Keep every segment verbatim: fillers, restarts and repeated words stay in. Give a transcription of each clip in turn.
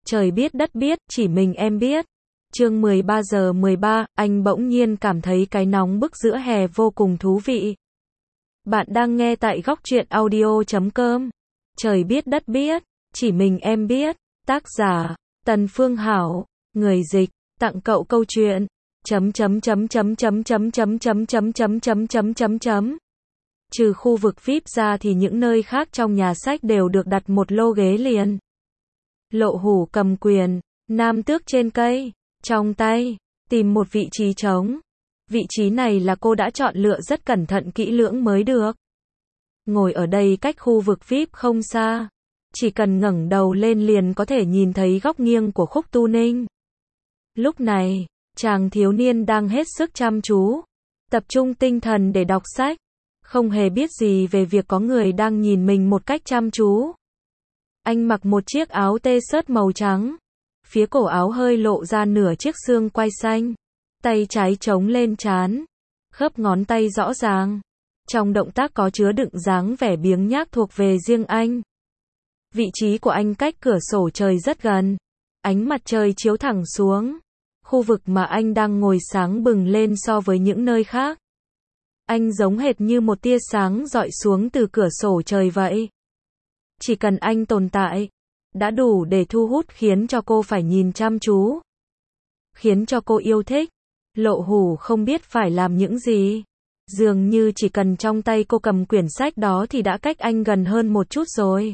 Trời biết đất biết, chỉ mình em biết. Chương mười ba giờ mười ba, anh bỗng nhiên cảm thấy cái nóng bức giữa hè vô cùng thú vị. Bạn đang nghe tại góc truyện audio chấm com. Trời biết đất biết, chỉ mình em biết. Tác giả, Tần Phương Hảo. Người dịch, tặng cậu câu chuyện. Chấm chấm chấm chấm chấm chấm chấm chấm chấm chấm chấm chấm chấm chấm. Trừ khu vực vi ai pi ra thì những nơi khác trong nhà sách đều được đặt một lô ghế liền. Lộ Hủ cầm quyền, nam tước trên cây, trong tay, tìm một vị trí trống. Vị trí này là cô đã chọn lựa rất cẩn thận kỹ lưỡng mới được. Ngồi ở đây cách khu vực vi ai pi không xa. Chỉ cần ngẩng đầu lên liền có thể nhìn thấy góc nghiêng của Khúc Tu Ninh. Lúc này, chàng thiếu niên đang hết sức chăm chú, tập trung tinh thần để đọc sách. Không hề biết gì về việc có người đang nhìn mình một cách chăm chú. Anh mặc một chiếc áo t-shirt màu trắng. Phía cổ áo hơi lộ ra nửa chiếc xương quai xanh. Tay trái chống lên trán. Khớp ngón tay rõ ràng. Trong động tác có chứa đựng dáng vẻ biếng nhác thuộc về riêng anh. Vị trí của anh cách cửa sổ trời rất gần. Ánh mặt trời chiếu thẳng xuống. Khu vực mà anh đang ngồi sáng bừng lên so với những nơi khác. Anh giống hệt như một tia sáng rọi xuống từ cửa sổ trời vậy. Chỉ cần anh tồn tại, đã đủ để thu hút khiến cho cô phải nhìn chăm chú. Khiến cho cô yêu thích. Lộ Hủ không biết phải làm những gì. Dường như chỉ cần trong tay cô cầm quyển sách đó thì đã cách anh gần hơn một chút rồi.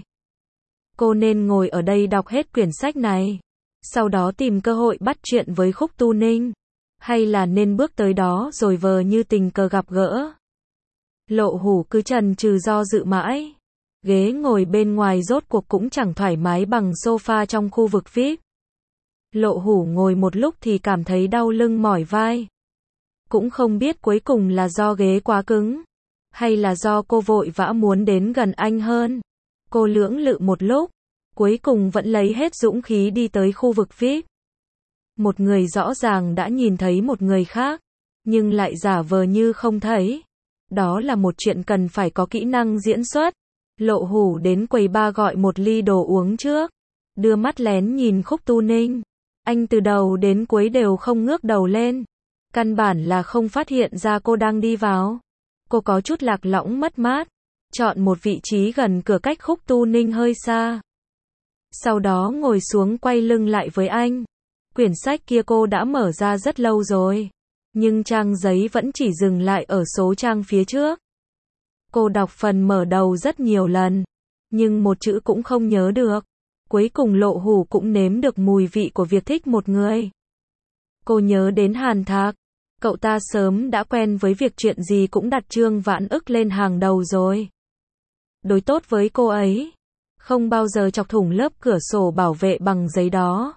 Cô nên ngồi ở đây đọc hết quyển sách này. Sau đó tìm cơ hội bắt chuyện với Khúc Tu Ninh. Hay là nên bước tới đó rồi vờ như tình cờ gặp gỡ. Lộ Hủ cứ chần chừ do dự mãi. Ghế ngồi bên ngoài rốt cuộc cũng chẳng thoải mái bằng sofa trong khu vực vi ai pi. Lộ Hủ ngồi một lúc thì cảm thấy đau lưng mỏi vai. Cũng không biết cuối cùng là do ghế quá cứng, hay là do cô vội vã muốn đến gần anh hơn. Cô lưỡng lự một lúc, cuối cùng vẫn lấy hết dũng khí đi tới khu vực vi ai pi. Một người rõ ràng đã nhìn thấy một người khác, nhưng lại giả vờ như không thấy. Đó là một chuyện cần phải có kỹ năng diễn xuất. Lộ Hủ đến quầy bar gọi một ly đồ uống trước. Đưa mắt lén nhìn Khúc Tu Ninh. Anh từ đầu đến cuối đều không ngước đầu lên. Căn bản là không phát hiện ra cô đang đi vào. Cô có chút lạc lõng mất mát. Chọn một vị trí gần cửa cách Khúc Tu Ninh hơi xa. Sau đó ngồi xuống quay lưng lại với anh. Quyển sách kia cô đã mở ra rất lâu rồi. Nhưng trang giấy vẫn chỉ dừng lại ở số trang phía trước. Cô đọc phần mở đầu rất nhiều lần. Nhưng một chữ cũng không nhớ được. Cuối cùng Lộ Hủ cũng nếm được mùi vị của việc thích một người. Cô nhớ đến Hàn Thạc. Cậu ta sớm đã quen với việc chuyện gì cũng đặt Trương Vãn Ức lên hàng đầu rồi. Đối tốt với cô ấy. Không bao giờ chọc thủng lớp cửa sổ bảo vệ bằng giấy đó.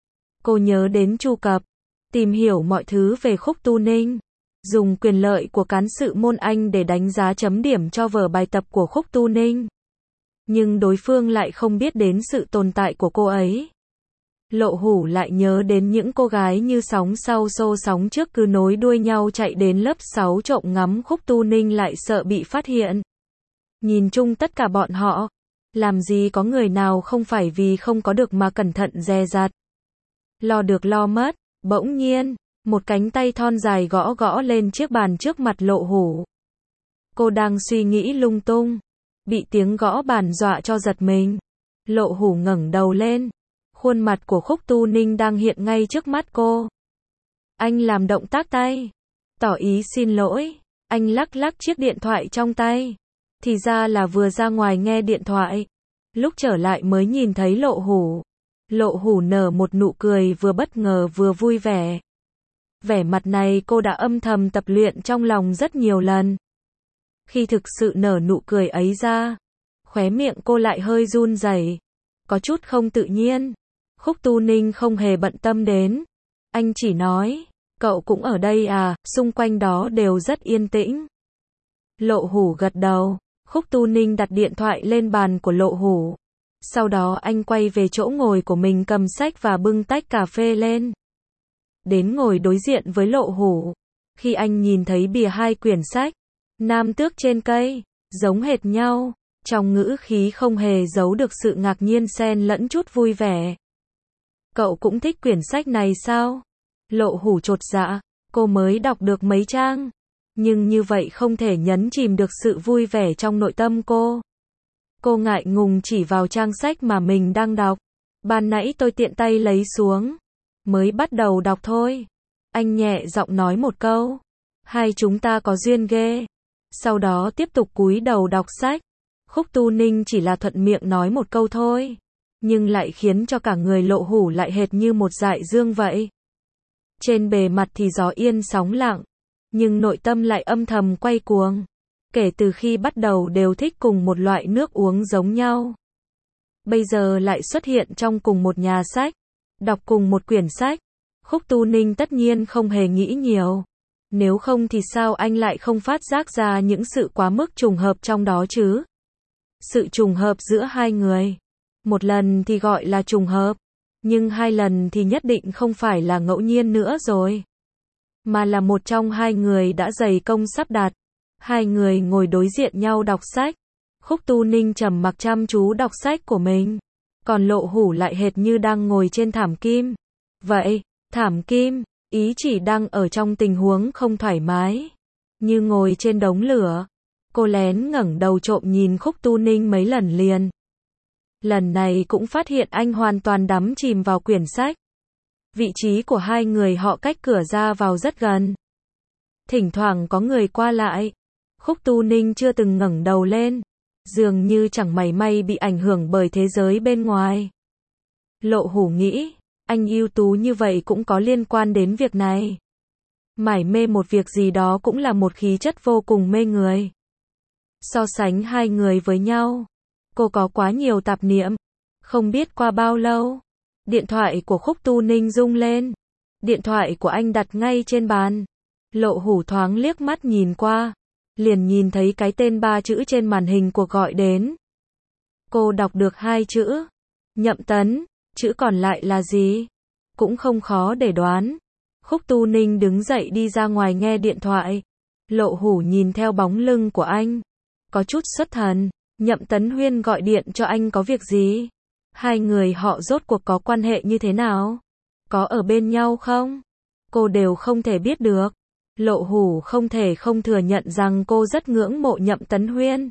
Cô nhớ đến Chu Cập. Tìm hiểu mọi thứ về Khúc Tu Ninh. Dùng quyền lợi của cán sự môn Anh để đánh giá chấm điểm cho vở bài tập của Khúc Tu Ninh. Nhưng đối phương lại không biết đến sự tồn tại của cô ấy. Lộ Hủ lại nhớ đến những cô gái như sóng sau xô sóng trước cứ nối đuôi nhau chạy đến lớp sáu trộm ngắm Khúc Tu Ninh lại sợ bị phát hiện. Nhìn chung tất cả bọn họ, làm gì có người nào không phải vì không có được mà cẩn thận dè dặt. Lo được lo mất, bỗng nhiên, một cánh tay thon dài gõ gõ lên chiếc bàn trước mặt Lộ Hủ. Cô đang suy nghĩ lung tung, bị tiếng gõ bàn dọa cho giật mình. Lộ Hủ ngẩng đầu lên, khuôn mặt của Khúc Tu Ninh đang hiện ngay trước mắt cô. Anh làm động tác tay, tỏ ý xin lỗi. Anh lắc lắc chiếc điện thoại trong tay. Thì ra là vừa ra ngoài nghe điện thoại. Lúc trở lại mới nhìn thấy Lộ Hủ. Lộ Hủ nở một nụ cười vừa bất ngờ vừa vui vẻ. Vẻ mặt này cô đã âm thầm tập luyện trong lòng rất nhiều lần. Khi thực sự nở nụ cười ấy ra, khóe miệng cô lại hơi run rẩy, có chút không tự nhiên. Khúc Tu Ninh không hề bận tâm đến. Anh chỉ nói, cậu cũng ở đây à, xung quanh đó đều rất yên tĩnh. Lộ Hủ gật đầu. Khúc Tu Ninh đặt điện thoại lên bàn của Lộ Hủ. Sau đó anh quay về chỗ ngồi của mình cầm sách và bưng tách cà phê lên. Đến ngồi đối diện với Lộ Hủ. Khi anh nhìn thấy bìa hai quyển sách, Nam Tước trên cây, giống hệt nhau, trong ngữ khí không hề giấu được sự ngạc nhiên xen lẫn chút vui vẻ. Cậu cũng thích quyển sách này sao? Lộ Hủ chột dạ, cô mới đọc được mấy trang. Nhưng như vậy không thể nhấn chìm được sự vui vẻ trong nội tâm cô. Cô ngại ngùng chỉ vào trang sách mà mình đang đọc. Ban nãy tôi tiện tay lấy xuống. Mới bắt đầu đọc thôi. Anh nhẹ giọng nói một câu. Hai chúng ta có duyên ghê. Sau đó tiếp tục cúi đầu đọc sách. Khúc Tu Ninh chỉ là thuận miệng nói một câu thôi. Nhưng lại khiến cho cả người Lộ Hủ lại hệt như một dải dương vậy. Trên bề mặt thì gió yên sóng lặng. Nhưng nội tâm lại âm thầm quay cuồng. Kể từ khi bắt đầu đều thích cùng một loại nước uống giống nhau. Bây giờ lại xuất hiện trong cùng một nhà sách. Đọc cùng một quyển sách. Khúc Tu Ninh tất nhiên không hề nghĩ nhiều. Nếu không thì sao anh lại không phát giác ra những sự quá mức trùng hợp trong đó chứ? Sự trùng hợp giữa hai người. Một lần thì gọi là trùng hợp. Nhưng hai lần thì nhất định không phải là ngẫu nhiên nữa rồi. Mà là một trong hai người đã dày công sắp đặt. Hai người ngồi đối diện nhau đọc sách. Khúc Tu Ninh trầm mặc chăm chú đọc sách của mình. Còn Lộ Hủ lại hệt như đang ngồi trên thảm kim. Vậy, thảm kim, ý chỉ đang ở trong tình huống không thoải mái. Như ngồi trên đống lửa. Cô lén ngẩng đầu trộm nhìn Khúc Tu Ninh mấy lần liền. Lần này cũng phát hiện anh hoàn toàn đắm chìm vào quyển sách. Vị trí của hai người họ cách cửa ra vào rất gần. Thỉnh thoảng có người qua lại. Khúc Tu Ninh chưa từng ngẩng đầu lên. Dường như chẳng mảy may bị ảnh hưởng bởi thế giới bên ngoài. Lộ Hủ nghĩ, anh ưu tú như vậy cũng có liên quan đến việc này. Mải mê một việc gì đó cũng là một khí chất vô cùng mê người. So sánh hai người với nhau, cô có quá nhiều tạp niệm. Không biết qua bao lâu, điện thoại của Khúc Tu Ninh rung lên. Điện thoại của anh đặt ngay trên bàn. Lộ Hủ thoáng liếc mắt nhìn qua, liền nhìn thấy cái tên ba chữ trên màn hình cuộc gọi đến. Cô đọc được hai chữ, Nhậm Tấn, chữ còn lại là gì? Cũng không khó để đoán. Khúc Tu Ninh đứng dậy đi ra ngoài nghe điện thoại. Lộ Hủ nhìn theo bóng lưng của anh, có chút xuất thần. Nhậm Tấn Huyên gọi điện cho anh có việc gì? Hai người họ rốt cuộc có quan hệ như thế nào? Có ở bên nhau không? Cô đều không thể biết được. Lộ Hủ không thể không thừa nhận rằng cô rất ngưỡng mộ Nhậm Tấn Huyên.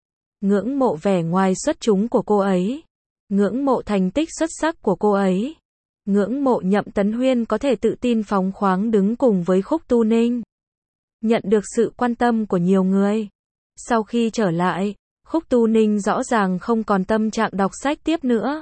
Ngưỡng mộ vẻ ngoài xuất chúng của cô ấy. Ngưỡng mộ thành tích xuất sắc của cô ấy. Ngưỡng mộ Nhậm Tấn Huyên có thể tự tin phóng khoáng đứng cùng với Khúc Tu Ninh. Nhận được sự quan tâm của nhiều người. Sau khi trở lại, Khúc Tu Ninh rõ ràng không còn tâm trạng đọc sách tiếp nữa.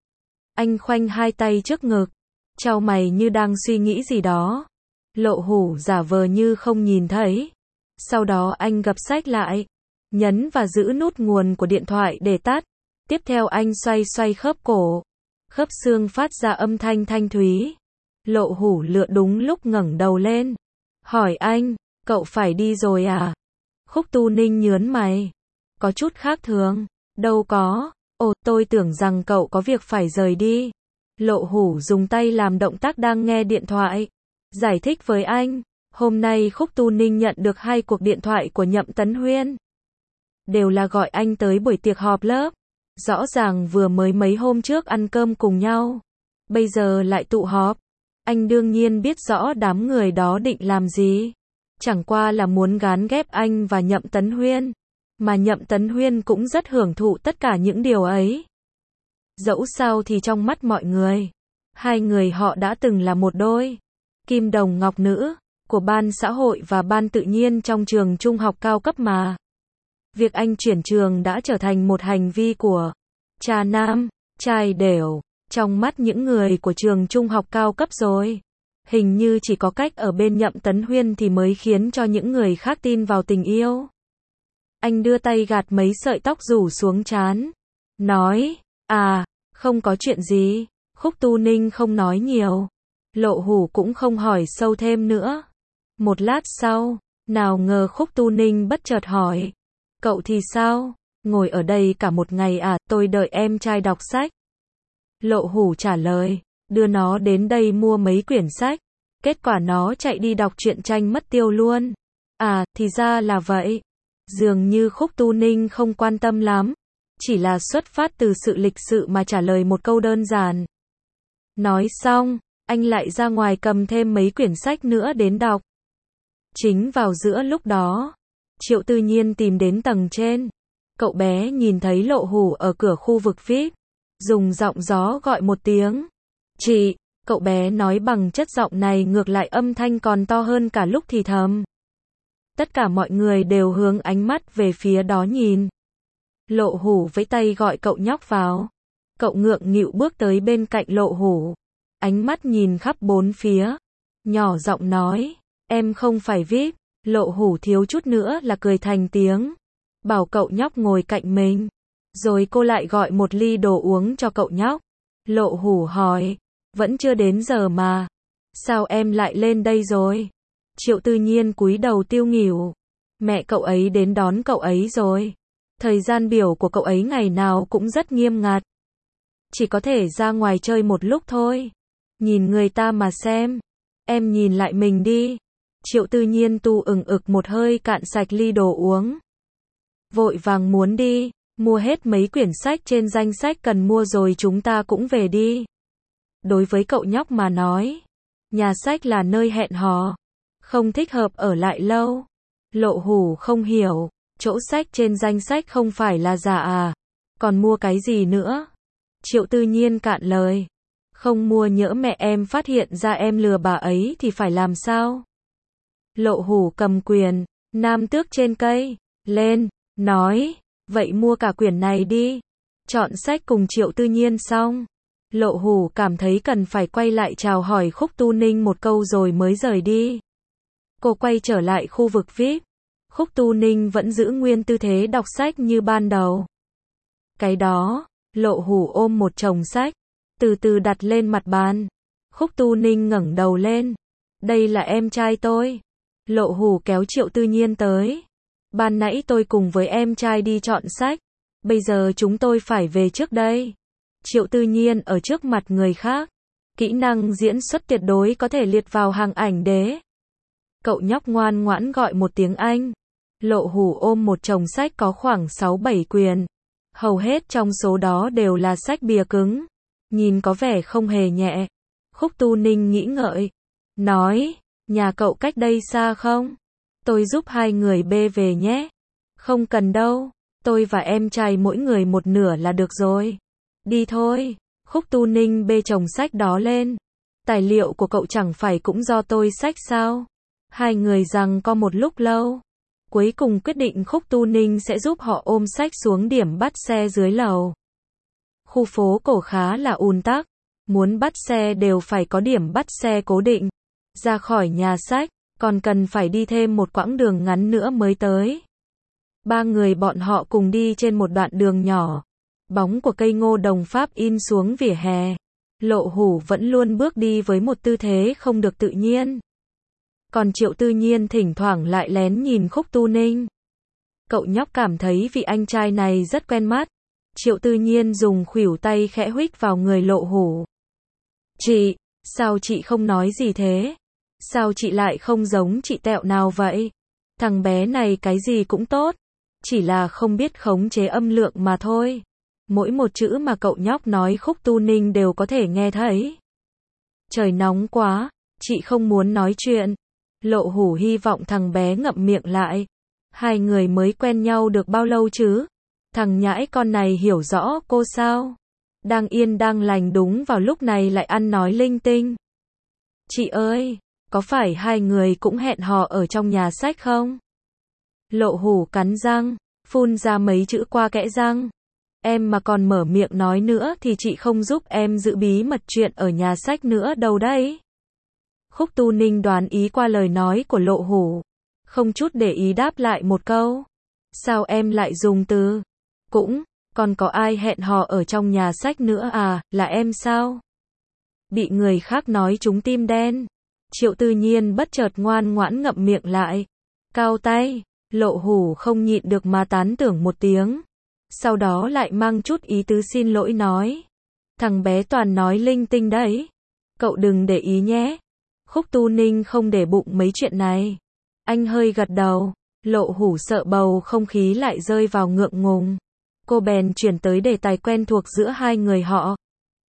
Anh khoanh hai tay trước ngực, chau mày như đang suy nghĩ gì đó. Lộ Hủ giả vờ như không nhìn thấy. Sau đó anh gập sách lại, nhấn và giữ nút nguồn của điện thoại để tắt. Tiếp theo anh xoay xoay khớp cổ. Khớp xương phát ra âm thanh thanh thúy. Lộ Hủ lựa đúng lúc ngẩng đầu lên. Hỏi anh, cậu phải đi rồi à? Khúc Tu Ninh nhớn mày. Có chút khác thường. Đâu có. Ồ, tôi tưởng rằng cậu có việc phải rời đi. Lộ Hủ dùng tay làm động tác đang nghe điện thoại. Giải thích với anh. Hôm nay Khúc Tu Ninh nhận được hai cuộc điện thoại của Nhậm Tấn Huyên. Đều là gọi anh tới buổi tiệc họp lớp. Rõ ràng vừa mới mấy hôm trước ăn cơm cùng nhau. Bây giờ lại tụ họp. Anh đương nhiên biết rõ đám người đó định làm gì. Chẳng qua là muốn gán ghép anh và Nhậm Tấn Huyên. Mà Nhậm Tấn Huyên cũng rất hưởng thụ tất cả những điều ấy. Dẫu sao thì trong mắt mọi người, hai người họ đã từng là một đôi kim đồng ngọc nữ của ban xã hội và ban tự nhiên trong trường trung học cao cấp mà. Việc anh chuyển trường đã trở thành một hành vi của trà nam, trai đều trong mắt những người của trường trung học cao cấp rồi. Hình như chỉ có cách ở bên Nhậm Tấn Huyên thì mới khiến cho những người khác tin vào tình yêu. Anh đưa tay gạt mấy sợi tóc rủ xuống trán. Nói, à, không có chuyện gì. Khúc Tu Ninh không nói nhiều. Lộ Hủ cũng không hỏi sâu thêm nữa. Một lát sau, nào ngờ Khúc Tu Ninh bất chợt hỏi. Cậu thì sao? Ngồi ở đây cả một ngày à? Tôi đợi em trai đọc sách. Lộ Hủ trả lời. Đưa nó đến đây mua mấy quyển sách. Kết quả nó chạy đi đọc truyện tranh mất tiêu luôn. À, thì ra là vậy. Dường như Khúc Tu Ninh không quan tâm lắm. Chỉ là xuất phát từ sự lịch sự mà trả lời một câu đơn giản. Nói xong, anh lại ra ngoài cầm thêm mấy quyển sách nữa đến đọc. Chính vào giữa lúc đó, Triệu Tư Nhiên tìm đến tầng trên. Cậu bé nhìn thấy Lộ Hủ ở cửa khu vực vi ai pi, dùng giọng gió gọi một tiếng. Chị, cậu bé nói bằng chất giọng này ngược lại âm thanh còn to hơn cả lúc thì thầm. Tất cả mọi người đều hướng ánh mắt về phía đó nhìn. Lộ Hủ vẫy tay gọi cậu nhóc vào. Cậu ngượng nghịu bước tới bên cạnh Lộ Hủ. Ánh mắt nhìn khắp bốn phía. Nhỏ giọng nói, em không phải vi ai pi. Lộ Hủ thiếu chút nữa là cười thành tiếng. Bảo cậu nhóc ngồi cạnh mình. Rồi cô lại gọi một ly đồ uống cho cậu nhóc. Lộ Hủ hỏi, vẫn chưa đến giờ mà. Sao em lại lên đây rồi? Triệu Tư Nhiên cúi đầu tiêu nghỉu. Mẹ cậu ấy đến đón cậu ấy rồi. Thời gian biểu của cậu ấy ngày nào cũng rất nghiêm ngặt. Chỉ có thể ra ngoài chơi một lúc thôi. Nhìn người ta mà xem. Em nhìn lại mình đi. Triệu Tư Nhiên tu ừng ực một hơi cạn sạch ly đồ uống. Vội vàng muốn đi, mua hết mấy quyển sách trên danh sách cần mua rồi chúng ta cũng về đi. Đối với cậu nhóc mà nói, nhà sách là nơi hẹn hò, không thích hợp ở lại lâu. Lộ Hủ không hiểu, chỗ sách trên danh sách không phải là giả à, còn mua cái gì nữa? Triệu Tư Nhiên cạn lời, không mua nhỡ mẹ em phát hiện ra em lừa bà ấy thì phải làm sao? Lộ Hủ cầm quyền, nam tước trên cây, lên, nói, vậy mua cả quyển này đi. Chọn sách cùng Triệu Tư Nhiên xong. Lộ Hủ cảm thấy cần phải quay lại chào hỏi Khúc Tu Ninh một câu rồi mới rời đi. Cô quay trở lại khu vực vi ai pi. Khúc Tu Ninh vẫn giữ nguyên tư thế đọc sách như ban đầu. Cái đó, Lộ Hủ ôm một chồng sách, từ từ đặt lên mặt bàn. Khúc Tu Ninh ngẩng đầu lên. Đây là em trai tôi. Lộ Hủ kéo Triệu Tư Nhiên tới. Ban nãy tôi cùng với em trai đi chọn sách. Bây giờ chúng tôi phải về trước đây. Triệu Tư Nhiên ở trước mặt người khác. Kỹ năng diễn xuất tuyệt đối có thể liệt vào hàng ảnh đế. Cậu nhóc ngoan ngoãn gọi một tiếng Anh. Lộ Hủ ôm một chồng sách có khoảng sáu bảy quyển. Hầu hết trong số đó đều là sách bìa cứng. Nhìn có vẻ không hề nhẹ. Khúc Tu Ninh nghĩ ngợi. Nói, nhà cậu cách đây xa không? Tôi giúp hai người bê về nhé. Không cần đâu. Tôi và em trai mỗi người một nửa là được rồi. Đi thôi. Khúc Tu Ninh bê chồng sách đó lên. Tài liệu của cậu chẳng phải cũng do tôi xách sao? Hai người giằng co một lúc lâu. Cuối cùng quyết định Khúc Tu Ninh sẽ giúp họ ôm sách xuống điểm bắt xe dưới lầu. Khu phố cổ khá là ùn tắc. Muốn bắt xe đều phải có điểm bắt xe cố định. Ra khỏi nhà sách, còn cần phải đi thêm một quãng đường ngắn nữa mới tới. Ba người bọn họ cùng đi trên một đoạn đường nhỏ. Bóng của cây ngô đồng Pháp in xuống vỉa hè. Lộ Hủ vẫn luôn bước đi với một tư thế không được tự nhiên. Còn Triệu Tư Nhiên thỉnh thoảng lại lén nhìn Khúc Tu Ninh. Cậu nhóc cảm thấy vị anh trai này rất quen mắt. Triệu Tư Nhiên dùng khuỷu tay khẽ huých vào người Lộ Hủ. Chị, sao chị không nói gì thế? Sao chị lại không giống chị Tẹo nào vậy? Thằng bé này cái gì cũng tốt. Chỉ là không biết khống chế âm lượng mà thôi. Mỗi một chữ mà cậu nhóc nói Khúc Tu Ninh đều có thể nghe thấy. Trời nóng quá, chị không muốn nói chuyện. Lộ Hủ hy vọng thằng bé ngậm miệng lại. Hai người mới quen nhau được bao lâu chứ? Thằng nhãi con này hiểu rõ cô sao? Đang yên đang lành đúng vào lúc này lại ăn nói linh tinh. Chị ơi, có phải hai người cũng hẹn hò ở trong nhà sách không? Lộ Hủ cắn răng, phun ra mấy chữ qua kẽ răng. Em mà còn mở miệng nói nữa thì chị không giúp em giữ bí mật chuyện ở nhà sách nữa đâu đấy. Khúc Tu Ninh đoán ý qua lời nói của Lộ Hủ. Không chút để ý đáp lại một câu. Sao em lại dùng từ? Cũng, còn có ai hẹn hò ở trong nhà sách nữa à, là em sao? Bị người khác nói trúng tim đen. Triệu Tư Nhiên bất chợt ngoan ngoãn ngậm miệng lại. Cao tay, Lộ Hủ không nhịn được mà tán tưởng một tiếng. Sau đó lại mang chút ý tứ xin lỗi nói. Thằng bé toàn nói linh tinh đấy. Cậu đừng để ý nhé. Khúc Tu Ninh không để bụng mấy chuyện này. Anh hơi gật đầu. Lộ Hủ sợ bầu không khí lại rơi vào ngượng ngùng. Cô bèn chuyển tới đề tài quen thuộc giữa hai người họ.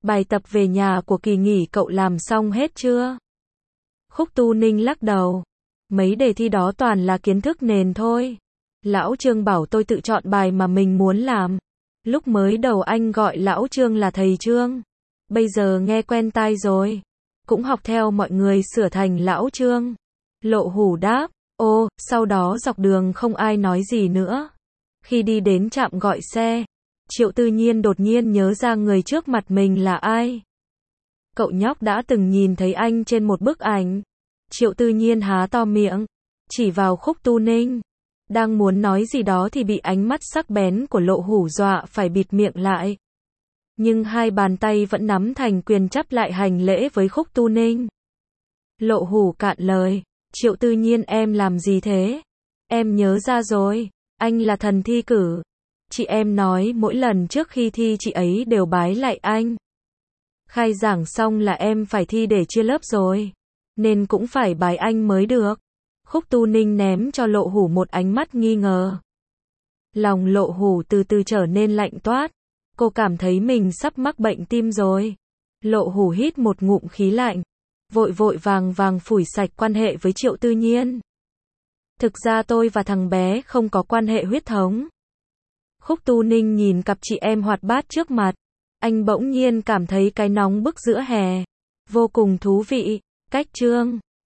Bài tập về nhà của kỳ nghỉ cậu làm xong hết chưa? Khúc Tu Ninh lắc đầu. Mấy đề thi đó toàn là kiến thức nền thôi. Lão Trương bảo tôi tự chọn bài mà mình muốn làm. Lúc mới đầu anh gọi Lão Trương là thầy Trương. Bây giờ nghe quen tai rồi. Cũng học theo mọi người sửa thành Lão Trương. Lộ Hủ đáp. Ô, sau đó dọc đường không ai nói gì nữa. Khi đi đến trạm gọi xe, Triệu Tư Nhiên đột nhiên nhớ ra người trước mặt mình là ai. Cậu nhóc đã từng nhìn thấy anh trên một bức ảnh. Triệu Tư Nhiên há to miệng, chỉ vào Khúc Tu Ninh. Đang muốn nói gì đó thì bị ánh mắt sắc bén của Lộ Hủ dọa phải bịt miệng lại. Nhưng hai bàn tay vẫn nắm thành quyền chắp lại hành lễ với Khúc Tu Ninh. Lộ Hủ cạn lời. Triệu Tư Nhiên em làm gì thế? Em nhớ ra rồi, anh là thần thi cử. Chị em nói mỗi lần trước khi thi chị ấy đều bái lại anh. Khai giảng xong là em phải thi để chia lớp rồi. Nên cũng phải bái anh mới được. Khúc Tu Ninh ném cho Lộ Hủ một ánh mắt nghi ngờ. Lòng Lộ Hủ từ từ trở nên lạnh toát. Cô cảm thấy mình sắp mắc bệnh tim rồi. Lộ Hủ hít một ngụm khí lạnh. Vội vội vàng vàng phủi sạch quan hệ với Triệu Tư Nhiên. Thực ra tôi và thằng bé không có quan hệ huyết thống. Khúc Tu Ninh nhìn cặp chị em hoạt bát trước mặt. Anh bỗng nhiên cảm thấy cái nóng bức giữa hè. Vô cùng thú vị. Cách Trương